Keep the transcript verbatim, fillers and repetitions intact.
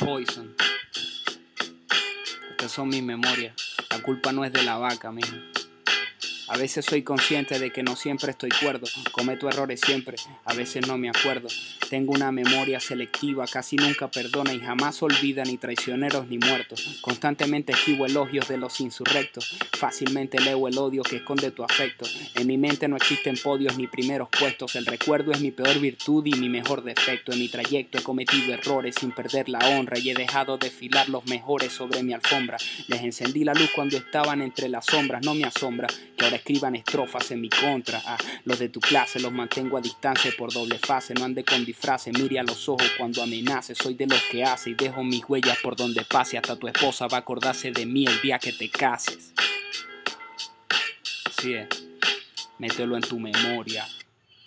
Poison. Estas son mis memorias. La culpa no es de la vaca, mijo. A veces soy consciente de que no siempre estoy cuerdo. Cometo errores siempre, a veces no me acuerdo. Tengo una memoria selectiva, casi nunca perdona y jamás olvida ni traicioneros ni muertos. Constantemente esquivo elogios de los insurrectos. Fácilmente leo el odio que esconde tu afecto. En mi mente no existen podios ni primeros puestos. El recuerdo es mi peor virtud y mi mejor defecto. En mi trayecto he cometido errores sin perder la honra y he dejado desfilar los mejores sobre mi alfombra. Les encendí la luz cuando estaban entre las sombras. No me asombra que ahora escriban estrofas en mi contra. Ah, los de tu clase los mantengo a distancia por doble fase. No ande con disfraces, mire a los ojos cuando amenace. Soy de los que hace y dejo mis huellas por donde pase. Hasta tu esposa va a acordarse de mí el día que te cases. Así es, mételo en tu memoria.